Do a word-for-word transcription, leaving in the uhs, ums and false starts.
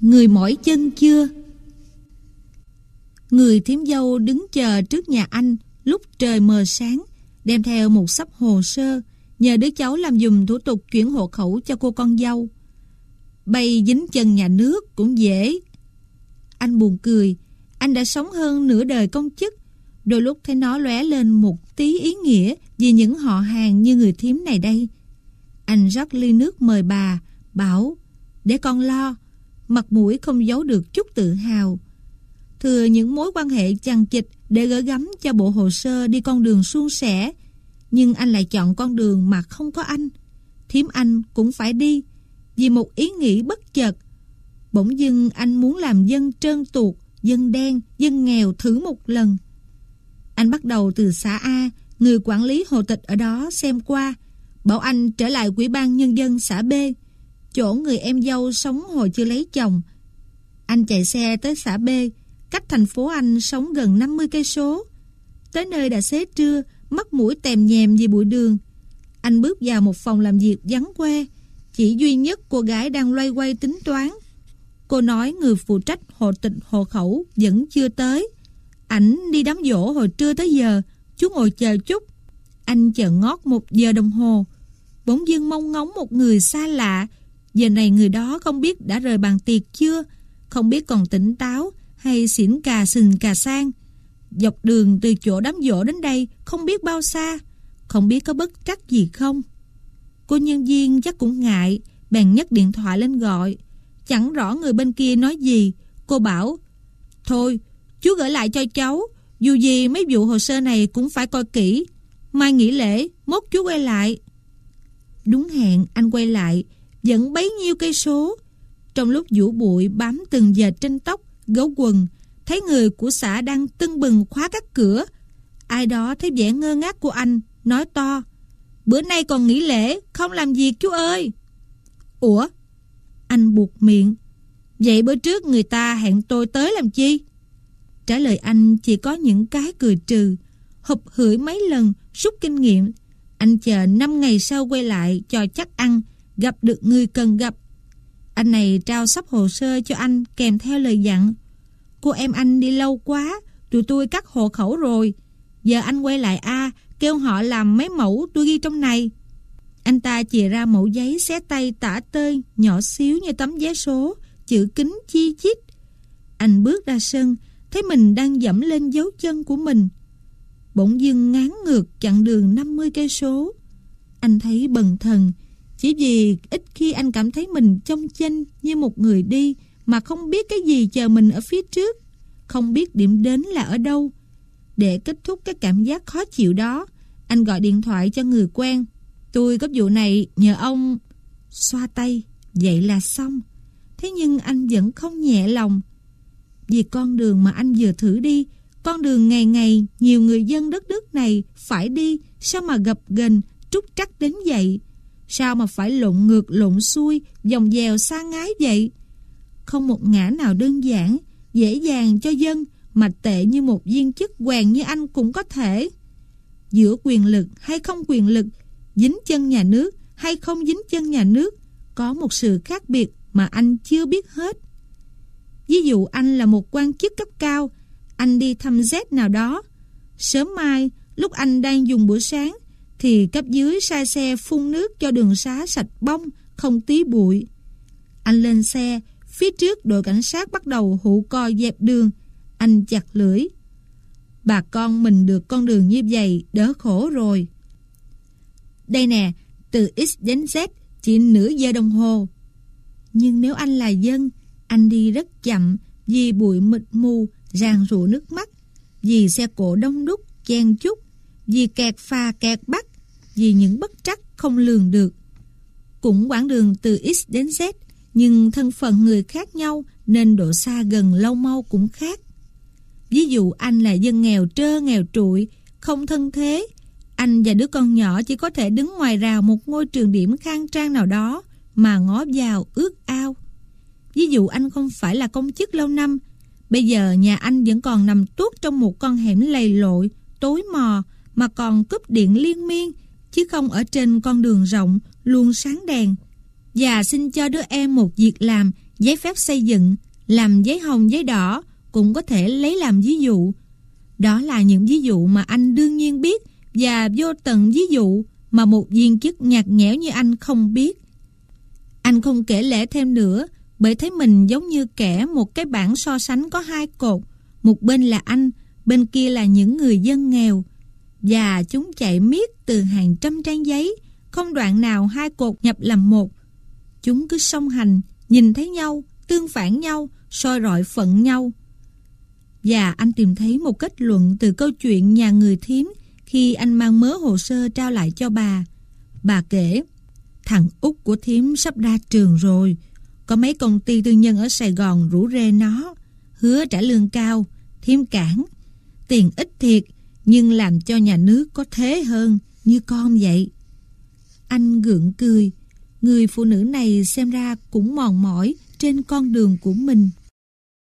Người mỏi chân chưa? Người thím dâu đứng chờ trước nhà anh lúc trời mờ sáng, đem theo một xấp hồ sơ, nhờ đứa cháu làm giùm thủ tục chuyển hộ khẩu cho cô con dâu. Bay dính chân nhà nước cũng dễ. Anh buồn cười, anh đã sống hơn nửa đời công chức, đôi lúc thấy nó lóe lên một tí ý nghĩa vì những họ hàng như người thím này đây. Anh rót ly nước mời bà, bảo để con lo, mặt mũi không giấu được chút tự hào. Thừa những mối quan hệ chằng chịt để gửi gắm cho bộ hồ sơ đi con đường suôn sẻ, nhưng anh lại chọn con đường mà không có anh. Thím anh cũng phải đi, vì một ý nghĩ bất chợt. Bỗng dưng anh muốn làm dân trơn tuột, dân đen, dân nghèo thử một lần. Anh bắt đầu từ xã A, người quản lý hồ tịch ở đó xem qua, bảo anh trở lại Ủy ban Nhân dân xã B, chỗ người em dâu sống hồi chưa lấy chồng. Anh chạy xe tới xã B, cách thành phố anh sống gần năm mươi cây số. Tới nơi đã xế trưa, mắt mũi tèm nhèm vì bụi đường. Anh bước vào một phòng làm việc vắng que, chỉ duy nhất cô gái đang loay hoay tính toán. Cô nói người phụ trách hộ tịch hộ khẩu vẫn chưa tới. Ảnh đi đám giỗ hồi trưa tới giờ, chú ngồi chờ chút. Anh chờ ngót một giờ đồng hồ, bỗng dưng mong ngóng một người xa lạ. Giờ này người đó không biết đã rời bàn tiệc chưa, không biết còn tỉnh táo hay xỉn cà sình cà sang. Dọc đường từ chỗ đám giỗ đến đây không biết bao xa, không biết có bất trắc gì không. Cô nhân viên chắc cũng ngại, bèn nhấc điện thoại lên gọi. Chẳng rõ người bên kia nói gì. Cô bảo, thôi chú gửi lại cho cháu, dù gì mấy vụ hồ sơ này cũng phải coi kỹ, mai nghỉ lễ mốt chú quay lại. Đúng hẹn anh quay lại, vẫn bấy nhiêu cây số. Trong lúc vũ bụi bám từng giờ trên tóc, gấu quần, thấy người của xã đang tưng bừng khóa các cửa. Ai đó thấy vẻ ngơ ngác của anh, nói to, bữa nay còn nghỉ lễ, không làm việc chú ơi. Ủa? Anh buột miệng, vậy bữa trước người ta hẹn tôi tới làm chi? Trả lời anh chỉ có những cái cười trừ. Hụp hửi mấy lần, rút kinh nghiệm. Anh chờ năm ngày sau quay lại cho chắc ăn, gặp được người cần gặp. Anh này trao sắp hồ sơ cho anh kèm theo lời dặn, cô em anh đi lâu quá, tụi tôi cắt hộ khẩu rồi. Giờ anh quay lại A, kêu họ làm mấy mẫu tôi ghi trong này. Anh ta chìa ra mẫu giấy xé tay tả tơi, nhỏ xíu như tấm vé số, chữ kính chi chít. Anh bước ra sân, thấy mình đang dẫm lên dấu chân của mình. Bỗng dưng ngán ngược chặng đường năm mươi cây số. Anh thấy bần thần, chỉ vì ít khi anh cảm thấy mình chông chênh như một người đi mà không biết cái gì chờ mình ở phía trước, không biết điểm đến là ở đâu. Để kết thúc cái cảm giác khó chịu đó, anh gọi điện thoại cho người quen. Tôi có vụ này nhờ ông. Xoa tay, vậy là xong. Thế nhưng anh vẫn không nhẹ lòng. Vì con đường mà anh vừa thử đi, con đường ngày ngày nhiều người dân đất nước này phải đi, sao mà gập ghềnh trúc trắc đến vậy? Sao mà phải lộn ngược lộn xuôi, vòng vèo xa ngái vậy? Không một ngã nào đơn giản, dễ dàng cho dân, mà tệ như một viên chức quèn như anh cũng có thể. Giữa quyền lực hay không quyền lực, dính chân nhà nước hay không dính chân nhà nước, có một sự khác biệt mà anh chưa biết hết. Ví dụ anh là một quan chức cấp cao, anh đi thăm Z nào đó. Sớm mai, lúc anh đang dùng bữa sáng, thì cấp dưới sai xe phun nước cho đường xá sạch bông, không tí bụi. Anh lên xe, phía trước đội cảnh sát bắt đầu hụ co dẹp đường. Anh chặt lưỡi, bà con mình được con đường như vậy đỡ khổ rồi. Đây nè, từ X đến Z chỉ nửa giờ đồng hồ. Nhưng nếu anh là dân, anh đi rất chậm vì bụi mịt mù ràng rụa nước mắt, vì xe cộ đông đúc chen chúc, vì kẹt phà kẹt bắc, vì những bất trắc không lường được. Cũng quãng đường từ X đến Z, nhưng thân phận người khác nhau nên độ xa gần lâu mau cũng khác. Ví dụ anh là dân nghèo trơ nghèo trụi, không thân thế, anh và đứa con nhỏ chỉ có thể đứng ngoài rào một ngôi trường điểm khang trang nào đó mà ngó vào ước ao. Ví dụ anh không phải là công chức lâu năm, bây giờ nhà anh vẫn còn nằm tuốt trong một con hẻm lầy lội, tối mò, mà còn cúp điện liên miên, chứ không ở trên con đường rộng, luôn sáng đèn. Và xin cho đứa em một việc làm giấy phép xây dựng, làm giấy hồng giấy đỏ cũng có thể lấy làm ví dụ. Đó là những ví dụ mà anh đương nhiên biết, và vô tận ví dụ mà một viên chức nhạt nhẽo như anh không biết. Anh không kể lể thêm nữa, bởi thấy mình giống như kẻ một cái bảng so sánh có hai cột. Một bên là anh, bên kia là những người dân nghèo. Và chúng chạy miết từ hàng trăm trang giấy, không đoạn nào hai cột nhập làm một. Chúng cứ song hành, nhìn thấy nhau, tương phản nhau, soi rọi phận nhau. Và anh tìm thấy một kết luận từ câu chuyện nhà người thím khi anh mang mớ hồ sơ trao lại cho bà. Bà kể, thằng út của thím sắp ra trường rồi. Có mấy công ty tư nhân ở Sài Gòn rủ rê nó, hứa trả lương cao, thím cản. Tiền ít thiệt, nhưng làm cho nhà nước có thế hơn, như con vậy. Anh gượng cười. Người phụ nữ này xem ra cũng mòn mỏi trên con đường của mình.